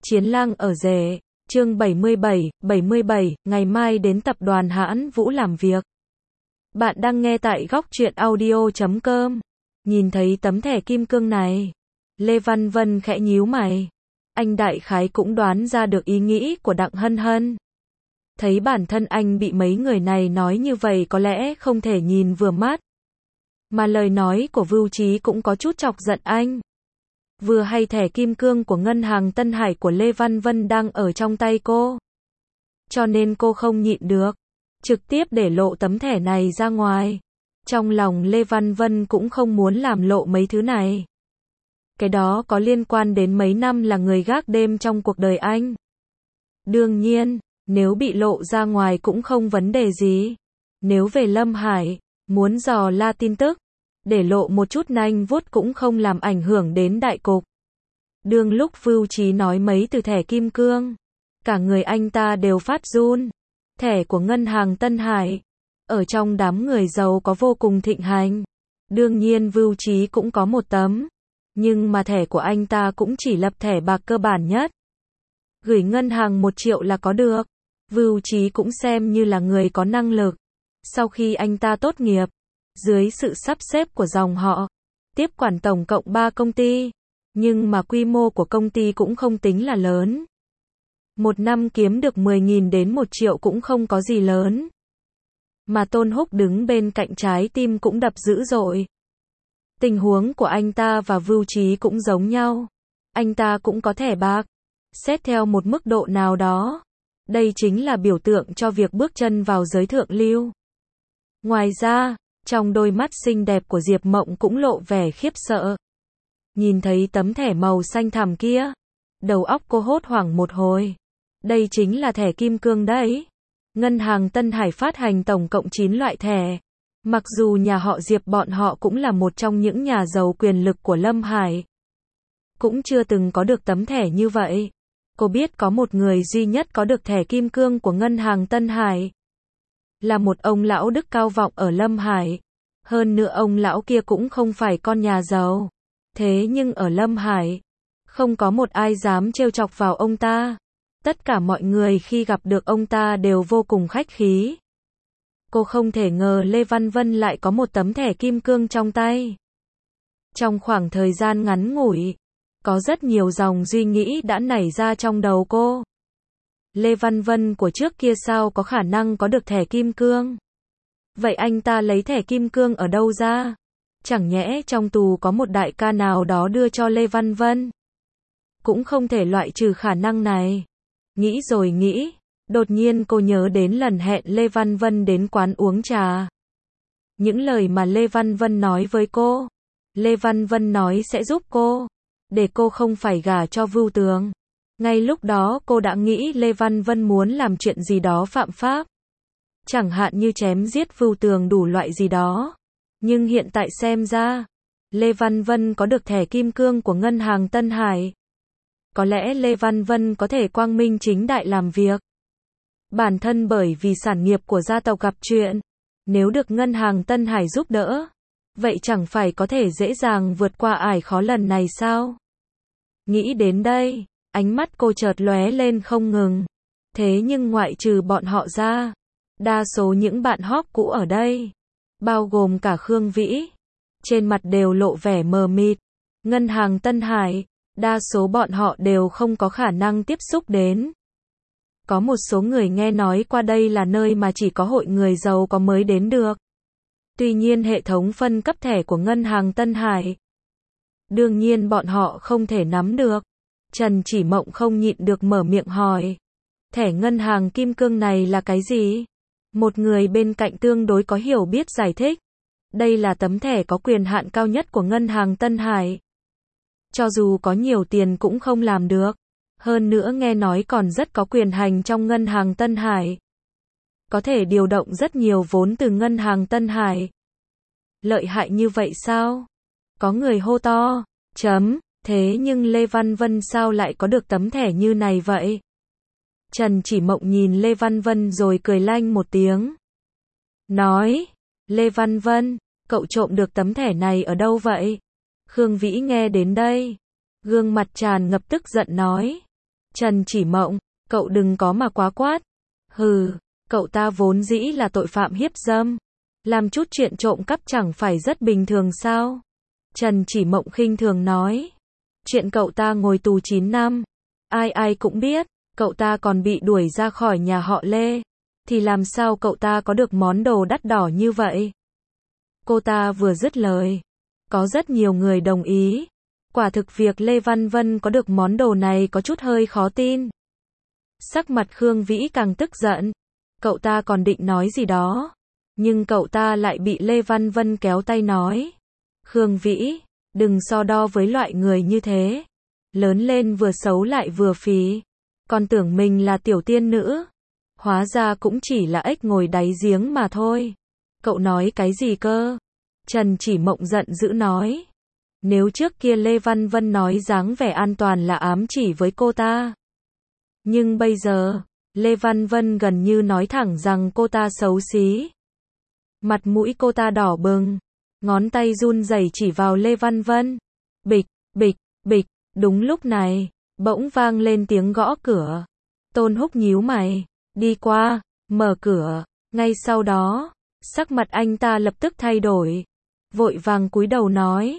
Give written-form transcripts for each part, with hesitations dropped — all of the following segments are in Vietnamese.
Chiến lang ở rể, chương 77, ngày mai đến tập đoàn Hãn Vũ làm việc. Bạn đang nghe tại góc truyện audio.com. Nhìn thấy tấm thẻ kim cương này, Lê Văn Vân khẽ nhíu mày. Anh đại khái cũng đoán ra được ý nghĩ của Đặng Hân Hân. Thấy bản thân anh bị mấy người này nói như vậy có lẽ không thể nhìn vừa mắt. Mà lời nói của Vưu Trí cũng có chút chọc giận anh. Vừa hay thẻ kim cương của ngân hàng Tân Hải của Lê Văn Vân đang ở trong tay cô. Cho nên cô không nhịn được, trực tiếp để lộ tấm thẻ này ra ngoài. Trong lòng Lê Văn Vân cũng không muốn làm lộ mấy thứ này. Cái đó có liên quan đến mấy năm là người gác đêm trong cuộc đời anh. Đương nhiên, nếu bị lộ ra ngoài cũng không vấn đề gì. Nếu về Lâm Hải, muốn dò la tin tức, để lộ một chút nanh vuốt cũng không làm ảnh hưởng đến đại cục. Đương lúc Vưu Trí nói mấy từ thẻ kim cương, cả người anh ta đều phát run. Thẻ của ngân hàng Tân Hải, ở trong đám người giàu có vô cùng thịnh hành. Đương nhiên Vưu Trí cũng có một tấm, nhưng mà thẻ của anh ta cũng chỉ lập thẻ bạc cơ bản nhất. Gửi ngân hàng 1 triệu là có được. Vưu Trí cũng xem như là người có năng lực. Sau khi anh ta tốt nghiệp, dưới sự sắp xếp của dòng họ, tiếp quản tổng cộng 3 công ty, nhưng mà quy mô của công ty cũng không tính là lớn. Một năm kiếm được 10.000 đến 1 triệu cũng không có gì lớn. Mà Tôn Húc đứng bên cạnh trái tim cũng đập dữ dội. Tình huống của anh ta và Vưu Trí cũng giống nhau. Anh ta cũng có thẻ bạc, xét theo một mức độ nào đó. Đây chính là biểu tượng cho việc bước chân vào giới thượng lưu. Ngoài ra, trong đôi mắt xinh đẹp của Diệp Mộng cũng lộ vẻ khiếp sợ. Nhìn thấy tấm thẻ màu xanh thẳm kia, đầu óc cô hốt hoảng một hồi. Đây chính là thẻ kim cương đấy. Ngân hàng Tân Hải phát hành tổng cộng 9 loại thẻ. Mặc dù nhà họ Diệp bọn họ cũng là một trong những nhà giàu quyền lực của Lâm Hải, cũng chưa từng có được tấm thẻ như vậy. Cô biết có một người duy nhất có được thẻ kim cương của ngân hàng Tân Hải. Là một ông lão đức cao vọng ở Lâm Hải. Hơn nữa ông lão kia cũng không phải con nhà giàu. Thế nhưng ở Lâm Hải, không có một ai dám trêu chọc vào ông ta. Tất cả mọi người khi gặp được ông ta đều vô cùng khách khí. Cô không thể ngờ Lê Văn Vân lại có một tấm thẻ kim cương trong tay. Trong khoảng thời gian ngắn ngủi, có rất nhiều dòng suy nghĩ đã nảy ra trong đầu cô. Lê Văn Vân của trước kia sao có khả năng có được thẻ kim cương? Vậy anh ta lấy thẻ kim cương ở đâu ra? Chẳng nhẽ trong tù có một đại ca nào đó đưa cho Lê Văn Vân? Cũng không thể loại trừ khả năng này. Nghĩ rồi nghĩ, đột nhiên cô nhớ đến lần hẹn Lê Văn Vân đến quán uống trà. Những lời mà Lê Văn Vân nói với cô. Lê Văn Vân nói sẽ giúp cô, để cô không phải gả cho Vưu Tường. Ngay lúc đó cô đã nghĩ Lê Văn Vân muốn làm chuyện gì đó phạm pháp. Chẳng hạn như chém giết Vưu Tường đủ loại gì đó. Nhưng hiện tại xem ra, Lê Văn Vân có được thẻ kim cương của ngân hàng Tân Hải. Có lẽ Lê Văn Vân có thể quang minh chính đại làm việc. Bản thân bởi vì sản nghiệp của gia tộc gặp chuyện, nếu được ngân hàng Tân Hải giúp đỡ, vậy chẳng phải có thể dễ dàng vượt qua ải khó lần này sao? Nghĩ đến đây, ánh mắt cô chợt lóe lên không ngừng. Thế nhưng ngoại trừ bọn họ ra, đa số những bạn hot cũ ở đây, bao gồm cả Khương Vĩ, trên mặt đều lộ vẻ mờ mịt. Ngân hàng Tân Hải, đa số bọn họ đều không có khả năng tiếp xúc đến. Có một số người nghe nói qua đây là nơi mà chỉ có hội người giàu có mới đến được. Tuy nhiên hệ thống phân cấp thẻ của ngân hàng Tân Hải, đương nhiên bọn họ không thể nắm được. Trần Chỉ Mộng không nhịn được mở miệng hỏi. Thẻ ngân hàng kim cương này là cái gì? Một người bên cạnh tương đối có hiểu biết giải thích. Đây là tấm thẻ có quyền hạn cao nhất của ngân hàng Tân Hải. Cho dù có nhiều tiền cũng không làm được. Hơn nữa nghe nói còn rất có quyền hành trong ngân hàng Tân Hải. Có thể điều động rất nhiều vốn từ ngân hàng Tân Hải. Lợi hại như vậy sao? Có người hô to. Thế nhưng Lê Văn Vân sao lại có được tấm thẻ như này vậy? Trần Chỉ Mộng nhìn Lê Văn Vân rồi cười lanh một tiếng. Nói, Lê Văn Vân, cậu trộm được tấm thẻ này ở đâu vậy? Khương Vĩ nghe đến đây, gương mặt tràn ngập tức giận nói. Trần Chỉ Mộng, cậu đừng có mà quá quát. Hừ, cậu ta vốn dĩ là tội phạm hiếp dâm. Làm chút chuyện trộm cắp chẳng phải rất bình thường sao? Trần Chỉ Mộng khinh thường nói. Chuyện cậu ta ngồi tù 9 năm. Ai ai cũng biết, cậu ta còn bị đuổi ra khỏi nhà họ Lê. Thì làm sao cậu ta có được món đồ đắt đỏ như vậy? Cô ta vừa dứt lời. Có rất nhiều người đồng ý. Quả thực việc Lê Văn Vân có được món đồ này có chút hơi khó tin. Sắc mặt Khương Vĩ càng tức giận. Cậu ta còn định nói gì đó. Nhưng cậu ta lại bị Lê Văn Vân kéo tay nói. Khương Vĩ, đừng so đo với loại người như thế. Lớn lên vừa xấu lại vừa phì. Còn tưởng mình là tiểu tiên nữ. Hóa ra cũng chỉ là ếch ngồi đáy giếng mà thôi. Cậu nói cái gì cơ? Trần Chỉ Mộng giận dữ nói. Nếu trước kia Lê Văn Vân nói dáng vẻ an toàn là ám chỉ với cô ta. Nhưng bây giờ, Lê Văn Vân gần như nói thẳng rằng cô ta xấu xí. Mặt mũi cô ta đỏ bừng. Ngón tay run rẩy chỉ vào Lê Văn Vân. Bịch, bịch, bịch. Đúng lúc này, bỗng vang lên tiếng gõ cửa. Tôn Húc nhíu mày. Đi qua, mở cửa. Ngay sau đó, sắc mặt anh ta lập tức thay đổi. Vội vàng cúi đầu nói.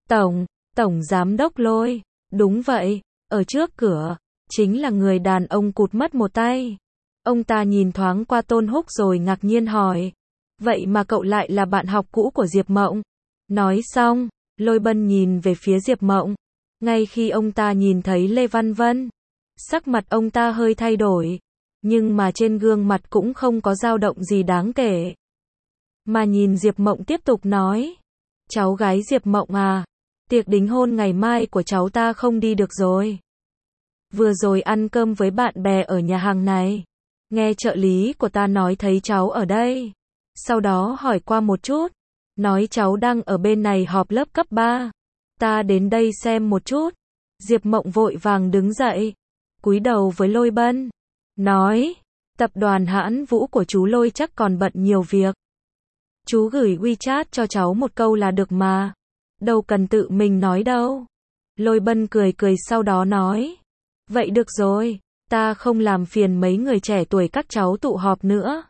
Tổng giám đốc Lôi. Đúng vậy, ở trước cửa, chính là người đàn ông cụt mất một tay. Ông ta nhìn thoáng qua Tôn Húc rồi ngạc nhiên hỏi. Vậy mà cậu lại là bạn học cũ của Diệp Mộng? Nói xong, Lôi Bân nhìn về phía Diệp Mộng. Ngay khi ông ta nhìn thấy Lê Văn Vân, sắc mặt ông ta hơi thay đổi. Nhưng mà trên gương mặt cũng không có dao động gì đáng kể. Mà nhìn Diệp Mộng tiếp tục nói. Cháu gái Diệp Mộng à, tiệc đính hôn ngày mai của cháu ta không đi được rồi. Vừa rồi ăn cơm với bạn bè ở nhà hàng này. Nghe trợ lý của ta nói thấy cháu ở đây. Sau đó hỏi qua một chút. Nói cháu đang ở bên này họp lớp cấp 3. Ta đến đây xem một chút. Diệp Mộng vội vàng đứng dậy. Cúi đầu với Lôi Bân. Nói. Tập đoàn Hãn Vũ của chú Lôi chắc còn bận nhiều việc. Chú gửi WeChat cho cháu một câu là được mà. Đâu cần tự mình nói đâu. Lôi Bân cười cười sau đó nói. Vậy được rồi. Ta không làm phiền mấy người trẻ tuổi các cháu tụ họp nữa.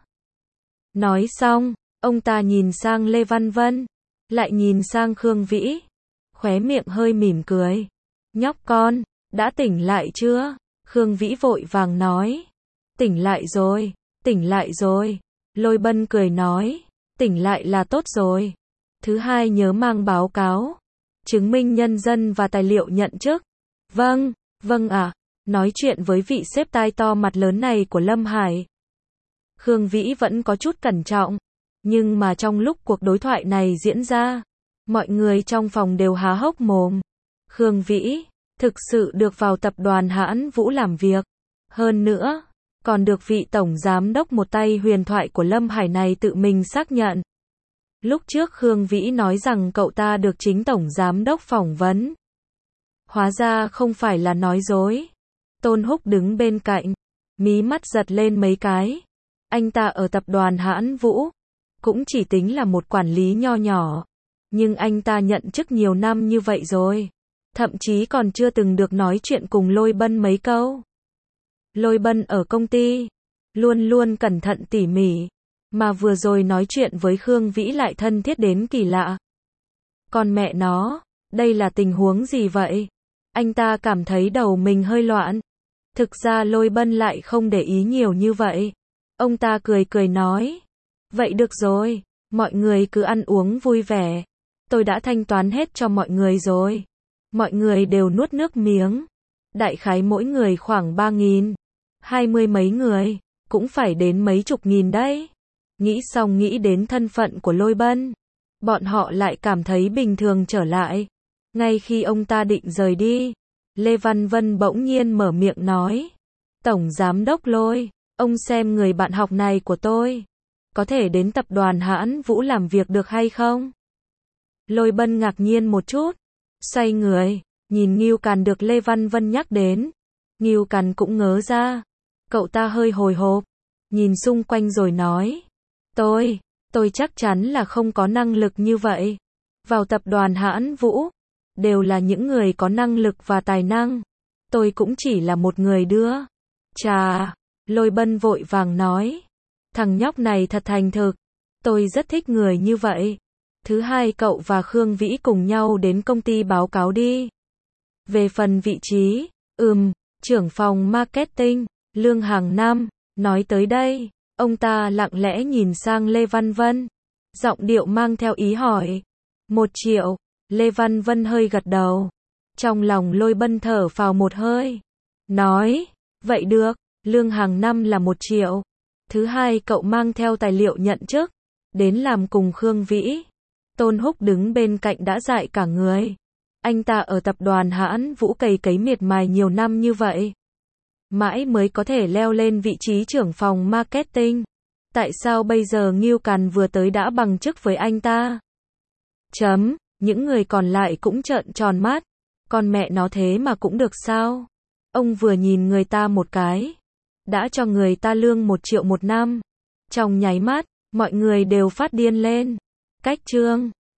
Nói xong, ông ta nhìn sang Lê Văn Vân. Lại nhìn sang Khương Vĩ. Khóe miệng hơi mỉm cười. Nhóc con, đã tỉnh lại chưa? Khương Vĩ vội vàng nói. Tỉnh lại rồi, tỉnh lại rồi. Lôi Bân cười nói. Tỉnh lại là tốt rồi. Thứ hai nhớ mang báo cáo. Chứng minh nhân dân và tài liệu nhận chức. Vâng, vâng ạ. Nói chuyện với vị sếp tai to mặt lớn này của Lâm Hải. Khương Vĩ vẫn có chút cẩn trọng. Nhưng mà trong lúc cuộc đối thoại này diễn ra, mọi người trong phòng đều há hốc mồm. Khương Vĩ, thực sự được vào tập đoàn Hãn Vũ làm việc. Hơn nữa, còn được vị tổng giám đốc một tay huyền thoại của Lâm Hải này tự mình xác nhận. Lúc trước Khương Vĩ nói rằng cậu ta được chính tổng giám đốc phỏng vấn. Hóa ra không phải là nói dối. Tôn Húc đứng bên cạnh, mí mắt giật lên mấy cái. Anh ta ở tập đoàn Hãn Vũ, cũng chỉ tính là một quản lý nho nhỏ. Nhưng anh ta nhận chức nhiều năm như vậy rồi. Thậm chí còn chưa từng được nói chuyện cùng Lôi Bân mấy câu. Lôi Bân ở công ty, luôn luôn cẩn thận tỉ mỉ. Mà vừa rồi nói chuyện với Khương Vĩ lại thân thiết đến kỳ lạ. Còn mẹ nó, đây là tình huống gì vậy? Anh ta cảm thấy đầu mình hơi loạn. Thực ra Lôi Bân lại không để ý nhiều như vậy. Ông ta cười cười nói. Vậy được rồi, mọi người cứ ăn uống vui vẻ. Tôi đã thanh toán hết cho mọi người rồi. Mọi người đều nuốt nước miếng. Đại khái mỗi người khoảng 3.000. 20 mấy người, cũng phải đến mấy chục nghìn đấy. Nghĩ xong nghĩ đến thân phận của Lôi Bân. Bọn họ lại cảm thấy bình thường trở lại. Ngay khi ông ta định rời đi, Lê Văn Vân bỗng nhiên mở miệng nói. Tổng giám đốc Lôi, ông xem người bạn học này của tôi. Có thể đến tập đoàn Hãn Vũ làm việc được hay không? Lôi Bân ngạc nhiên một chút. Xoay người, nhìn Ngưu Càn được Lê Văn Vân nhắc đến. Ngưu Càn cũng ngớ ra. Cậu ta hơi hồi hộp. Nhìn xung quanh rồi nói. Tôi chắc chắn là không có năng lực như vậy. Vào tập đoàn Hãn Vũ, đều là những người có năng lực và tài năng. Tôi cũng chỉ là một người đưa. Chà, Lôi Bân vội vàng nói. Thằng nhóc này thật thành thực. Tôi rất thích người như vậy. Thứ hai cậu và Khương Vĩ cùng nhau đến công ty báo cáo đi. Về phần vị trí, trưởng phòng marketing, lương hàng năm, nói tới đây, ông ta lặng lẽ nhìn sang Lê Văn Vân. Giọng điệu mang theo ý hỏi. 1 triệu, Lê Văn Vân hơi gật đầu. Trong lòng Lôi Bân thở phào một hơi. Nói, vậy được, lương hàng năm là 1 triệu. Thứ hai cậu mang theo tài liệu nhận chức, đến làm cùng Khương Vĩ. Tôn Húc đứng bên cạnh đã dại cả người. Anh ta ở tập đoàn Hãn Vũ cày cấy miệt mài nhiều năm như vậy. Mãi mới có thể leo lên vị trí trưởng phòng marketing. Tại sao bây giờ Ngưu Càn vừa tới đã bằng chức với anh ta? Những người còn lại cũng trợn tròn mắt. Con mẹ nó thế mà cũng được sao? Ông vừa nhìn người ta một cái, đã cho người ta lương 1 triệu một năm. Trong nháy mắt, mọi người đều phát điên lên. Cách chương